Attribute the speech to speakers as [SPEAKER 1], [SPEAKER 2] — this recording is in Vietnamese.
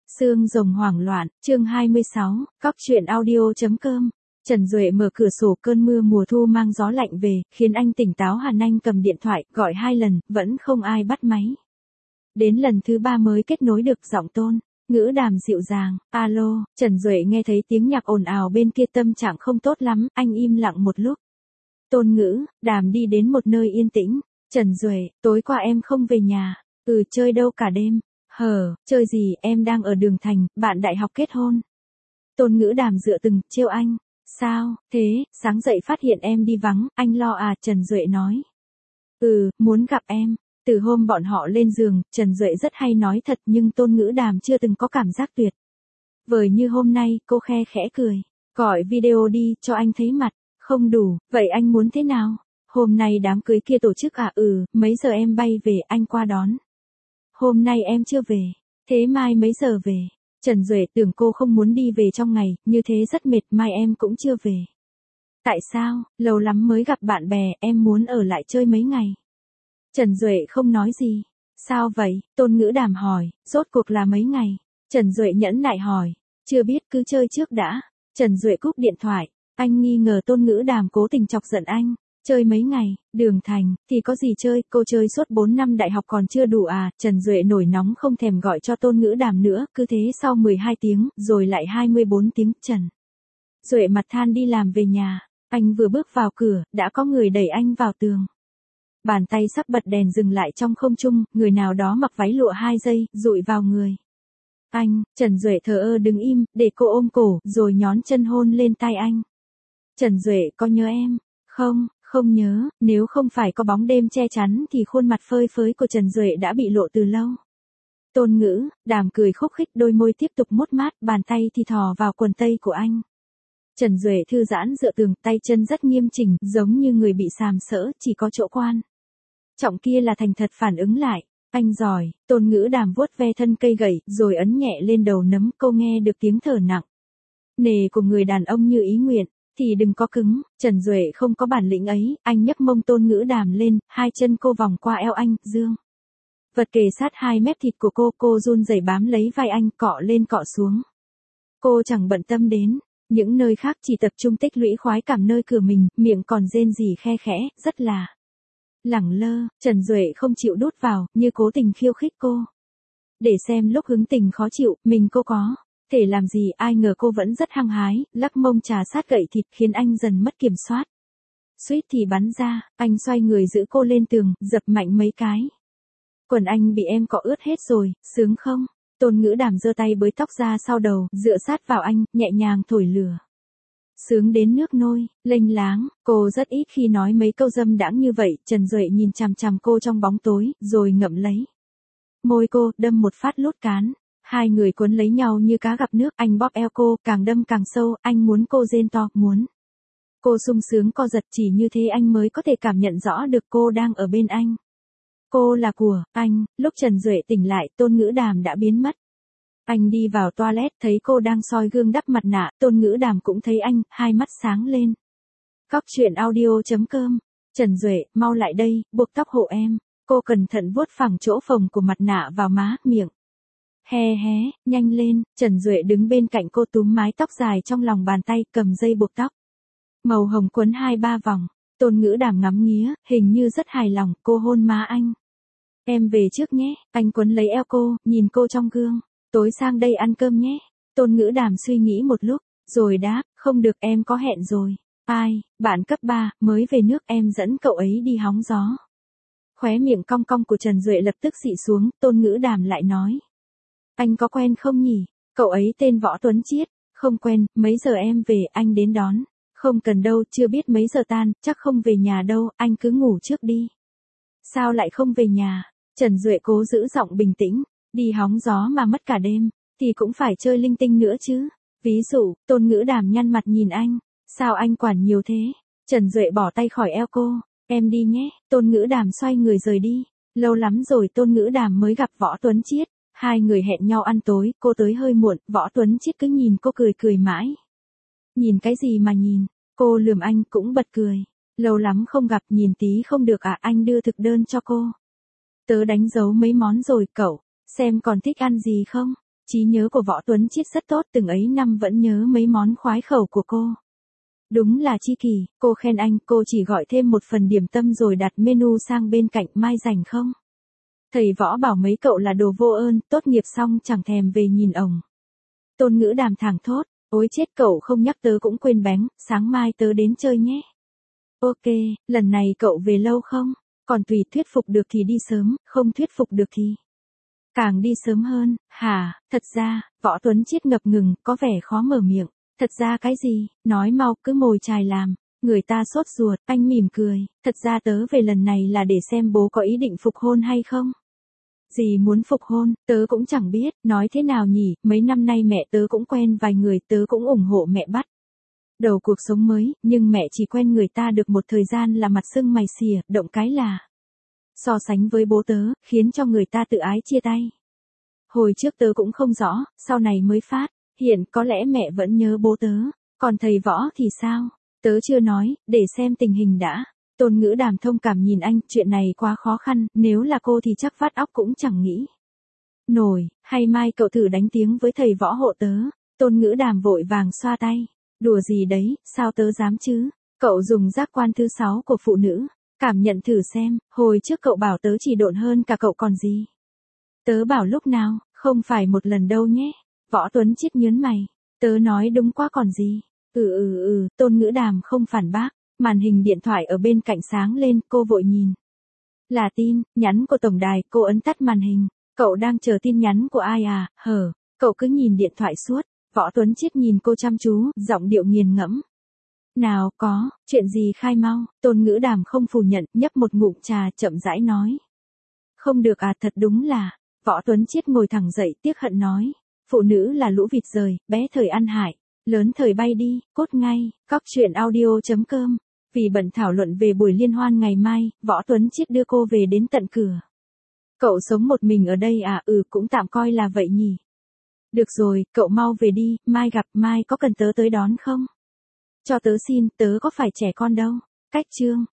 [SPEAKER 1] Xương rồng hoảng loạn, chương 26, cóc truyện audio.com. Trần Duệ mở cửa sổ, cơn mưa mùa thu mang gió lạnh về, khiến anh tỉnh táo. Hàn Anh cầm điện thoại, gọi 2 lần, vẫn không ai bắt máy. Đến lần thứ 3 mới kết nối được giọng Tôn Ngữ Đàm dịu dàng. Alo, Trần Duệ nghe thấy tiếng nhạc ồn ào bên kia, tâm trạng không tốt lắm, anh im lặng một lúc. Tôn Ngữ Đàm đi đến một nơi yên tĩnh. Trần Duệ, tối qua em không về nhà. Chơi đâu cả đêm. Chơi gì, em đang ở Đường Thành, bạn đại học kết hôn. Tôn Ngữ Đàm dựa từng, trêu anh. Sao, thế, sáng dậy phát hiện em đi vắng, anh lo à, Trần Duệ nói. Muốn gặp em. Từ hôm bọn họ lên giường, Trần Duệ rất hay nói thật, nhưng Tôn Ngữ Đàm chưa từng có cảm giác tuyệt vời như hôm nay. Cô khe khẽ cười. Gọi video đi, cho anh thấy mặt. Không đủ, vậy anh muốn thế nào? Hôm nay đám cưới kia tổ chức à? Mấy giờ em bay về, anh qua đón. Hôm nay em chưa về. Thế mai mấy giờ về? Trần Duệ tưởng cô không muốn đi về trong ngày, như thế rất mệt, mai em cũng chưa về. Tại sao? Lâu lắm mới gặp bạn bè, em muốn ở lại chơi mấy ngày. Trần Duệ không nói gì. Sao vậy? Tôn Ngữ Đàm hỏi, rốt cuộc là mấy ngày? Trần Duệ nhẫn nại hỏi, chưa biết, cứ chơi trước đã. Trần Duệ cúp điện thoại, anh nghi ngờ Tôn Ngữ Đàm cố tình chọc giận anh. Chơi mấy ngày, Đường Thành, thì có gì chơi, cô chơi suốt 4 năm đại học còn chưa đủ à? Trần Duệ nổi nóng không thèm gọi cho Tôn Ngữ Đàm nữa, cứ thế sau 12 tiếng, rồi lại 24 tiếng, Trần Duệ mặt than đi làm về nhà. Anh vừa bước vào cửa, đã có người đẩy anh vào tường. Bàn tay sắp bật đèn dừng lại trong không trung, người nào đó mặc váy lụa 2 giây, dụi vào người anh. Trần Duệ thờ ơ đứng im, để cô ôm cổ, rồi nhón chân hôn lên tai anh. Trần Duệ, có nhớ em? Không nhớ, nếu không phải có bóng đêm che chắn thì khuôn mặt phơi phới của Trần Duệ đã bị lộ từ lâu. Tôn Ngữ Đàm cười khúc khích, đôi môi tiếp tục mốt mát, bàn tay thì thò vào quần tây của anh. Trần Duệ thư giãn dựa tường, tay chân rất nghiêm chỉnh, giống như người bị sàm sỡ, chỉ có chỗ quan trọng kia là thành thật phản ứng lại. Anh giỏi. Tôn Ngữ Đàm vuốt ve thân cây gậy, rồi ấn nhẹ lên đầu nấm. Cô nghe được tiếng thở nặng nề của người đàn ông như ý nguyện. Thì đừng có cứng. Trần Duệ không có bản lĩnh ấy. Anh nhấc mông Tôn Ngữ Đàm lên, 2 chân cô vòng qua eo anh, dương vật kề sát 2 mép thịt của cô run rẩy bám lấy vai anh, cọ lên cọ xuống. Cô chẳng bận tâm đến những nơi khác, chỉ tập trung tích lũy khoái cảm nơi cửa mình, miệng còn rên rỉ khe khẽ, rất là lẳng lơ. Trần Duệ không chịu đút vào, như cố tình khiêu khích cô. Để xem lúc hứng tình khó chịu, cô có thể làm gì. Ai ngờ cô vẫn rất hăng hái, lắc mông trà sát gậy thịt, khiến anh dần mất kiểm soát. Suýt thì bắn ra. Anh xoay người giữ cô lên tường, dập mạnh mấy cái. Quần anh bị em cọ ướt hết rồi, sướng không? Tôn Ngữ Đàm giơ tay bới tóc ra sau đầu, dựa sát vào anh, nhẹ nhàng thổi lửa. Sướng đến nước nôi lênh láng. Cô rất ít khi nói mấy câu dâm đãng như vậy. Trần Duệ nhìn chằm chằm cô trong bóng tối, rồi ngậm lấy môi cô, đâm một phát lút cán. Hai người cuốn lấy nhau như cá gặp nước. Anh bóp eo cô, càng đâm càng sâu. Anh muốn cô rên to, muốn cô sung sướng co giật. Chỉ như thế anh mới có thể cảm nhận rõ được cô đang ở bên anh. Cô là của anh. Lúc Trần Duệ tỉnh lại, Tôn Ngữ Đàm đã biến mất. Anh đi vào toilet, thấy cô đang soi gương đắp mặt nạ. Tôn Ngữ Đàm cũng thấy anh, hai mắt sáng lên. Cóc truyện audio.com. Trần Duệ, mau lại đây, buộc tóc hộ em. Cô cẩn thận vuốt phẳng chỗ phồng của mặt nạ vào má, miệng. Nhanh lên. Trần Duệ đứng bên cạnh cô, túm mái tóc dài trong lòng bàn tay, cầm dây buộc tóc màu hồng quấn 2-3 vòng. Tôn Ngữ Đàm ngắm nghía, hình như rất hài lòng. Cô hôn má anh. Em về trước nhé. Anh quấn lấy eo cô, nhìn cô trong gương. Tối sang đây ăn cơm nhé. Tôn Ngữ Đàm suy nghĩ một lúc, rồi đáp, không được, em có hẹn rồi. Ai? Bạn cấp 3, mới về nước, em dẫn cậu ấy đi hóng gió. Khóe miệng cong cong của Trần Duệ lập tức xị xuống. Tôn Ngữ Đàm lại nói, anh có quen không nhỉ? Cậu ấy tên Võ Tuấn Chiết. Không quen. Mấy giờ em về, anh đến đón. Không cần đâu, chưa biết mấy giờ tan, chắc không về nhà đâu, anh cứ ngủ trước đi. Sao lại không về nhà? Trần Duệ cố giữ giọng bình tĩnh. Đi hóng gió mà mất cả đêm, thì cũng phải chơi linh tinh nữa chứ. Ví dụ. Tôn Ngữ Đàm nhăn mặt nhìn anh. Sao anh quản nhiều thế? Trần Duệ bỏ tay khỏi eo cô. Em đi nhé. Tôn Ngữ Đàm xoay người rời đi. Lâu lắm rồi Tôn Ngữ Đàm mới gặp Võ Tuấn Chiết. Hai người hẹn nhau ăn tối, cô tới hơi muộn. Võ Tuấn Chiết cứ nhìn cô cười mãi. Nhìn cái gì mà nhìn? Cô lườm anh, cũng bật cười. Lâu lắm không gặp, nhìn tí không được à? Anh đưa thực đơn cho cô. Tớ đánh dấu mấy món rồi, cậu xem còn thích ăn gì không? Trí nhớ của Võ Tuấn Chiết rất tốt, từng ấy năm vẫn nhớ mấy món khoái khẩu của cô. Đúng là chi kỷ, cô khen anh, cô chỉ gọi thêm một phần điểm tâm rồi đặt menu sang bên cạnh, mai rảnh không? Thầy Võ bảo mấy cậu là đồ vô ơn, tốt nghiệp xong chẳng thèm về nhìn ổng. Tôn Ngữ Đàm thẳng thốt, ôi chết, cậu không nhắc tớ cũng quên bén, sáng mai tớ đến chơi nhé. Ok, lần này cậu về lâu không? Còn tùy, thuyết phục được thì đi sớm, không thuyết phục được thì càng đi sớm hơn. Hả, thật ra, Võ Tuấn Chiết ngập ngừng, có vẻ khó mở miệng. Thật ra cái gì, nói mau, cứ mồi chài làm. Người ta sốt ruột, anh mỉm cười. Thật ra tớ về lần này là để xem bố có ý định phục hôn hay không. Gì muốn phục hôn, tớ cũng chẳng biết, nói thế nào nhỉ, mấy năm nay mẹ tớ cũng quen vài người, tớ cũng ủng hộ mẹ bắt đầu cuộc sống mới, nhưng mẹ chỉ quen người ta được một thời gian là mặt sưng mày xìa, động cái là so sánh với bố tớ, khiến cho người ta tự ái chia tay. Hồi trước tớ cũng không rõ, sau này mới phát hiện có lẽ mẹ vẫn nhớ bố tớ, còn thầy Võ thì sao? Tớ chưa nói, để xem tình hình đã. Tôn Ngữ Đàm thông cảm nhìn anh, chuyện này quá khó khăn, nếu là cô thì chắc vắt óc cũng chẳng nghĩ nổi, hay mai cậu thử đánh tiếng với thầy Võ hộ tớ. Tôn Ngữ Đàm vội vàng xoa tay, đùa gì đấy, sao tớ dám chứ? Cậu dùng giác quan thứ 6 của phụ nữ, cảm nhận thử xem, hồi trước cậu bảo tớ chỉ độn hơn cả cậu còn gì. Tớ bảo lúc nào, không phải một lần đâu nhé. Võ Tuấn Chiết nhớn mày, tớ nói đúng quá còn gì. Tôn Ngữ Đàm không phản bác, màn hình điện thoại ở bên cạnh sáng lên, cô vội nhìn. Là tin, nhắn của tổng đài, cô ấn tắt màn hình. Cậu đang chờ tin nhắn của ai à, hở, cậu cứ nhìn điện thoại suốt. Võ Tuấn Chiết nhìn cô chăm chú, giọng điệu nghiền ngẫm. Nào có, chuyện gì khai mau. Tôn Ngữ Đàm không phủ nhận, nhấp một ngụm trà, chậm rãi nói. Không được à, thật đúng là. Võ Tuấn Chiết ngồi thẳng dậy, tiếc hận nói. Phụ nữ là lũ vịt rời, bé thời ăn hại, lớn thời bay đi, cốt ngay. Cóc truyện audio.com. Vì bận thảo luận về buổi liên hoan ngày mai, Võ Tuấn Chiết đưa cô về đến tận cửa. Cậu sống một mình ở đây à? Cũng tạm coi là vậy nhỉ. Được rồi, cậu mau về đi, mai gặp, mai có cần tớ tới đón không? Cho tớ xin, tớ có phải trẻ con đâu. Cách chương.